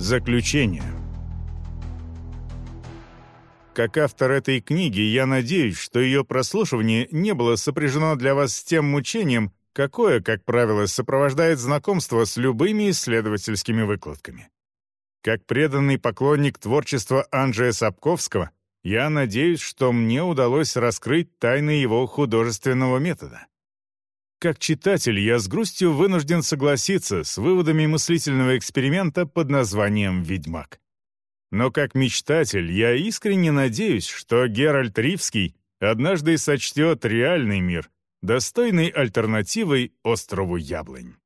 Заключение. Как автор этой книги, я надеюсь, что ее прослушивание не было сопряжено для вас с тем мучением, какое, как правило, сопровождает знакомство с любыми исследовательскими выкладками. Как преданный поклонник творчества Анджея Сапковского, я надеюсь, что мне удалось раскрыть тайны его художественного метода. Как читатель, я с грустью вынужден согласиться с выводами мыслительного эксперимента под названием «Ведьмак». Но как мечтатель, я искренне надеюсь, что Геральт Ривский однажды сочтет реальный мир достойной альтернативой острову Яблонь.